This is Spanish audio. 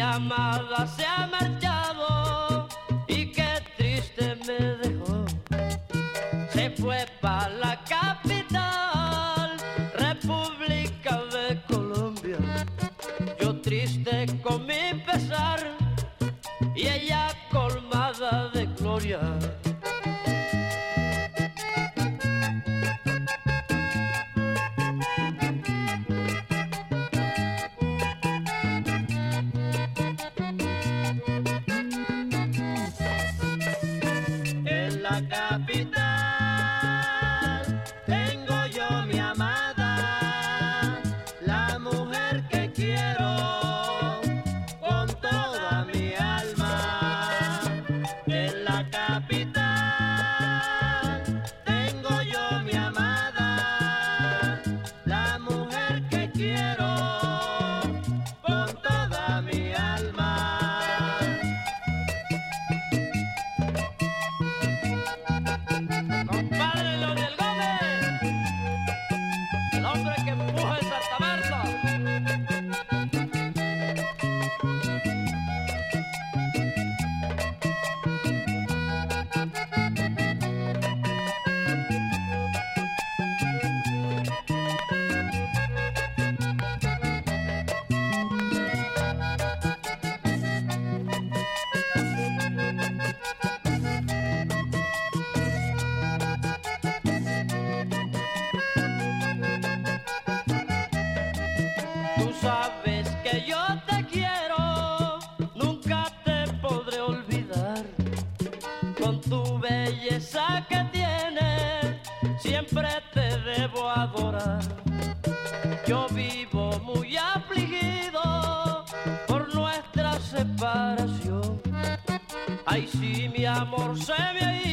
amada se ha marchado y qué triste me dejó. Se fue pa' la capital, República de Colombia. Yo triste con mi pesar y ella colmada de gloria. En la capital tengo yo mi amada, la mujer que quiero con toda mi alma. En la capital tengo yo mi amada, la mujer que quiero con toda mi alma. Compadre Leonel Gómez, el hombre que empuja en Santa Marta. Tú sabes que yo te quiero, nunca te podré olvidar. Con tu belleza que tienes, siempre te debo adorar. Yo vivo muy afligido por nuestra separación. Ay, si mi amor se me ha ido.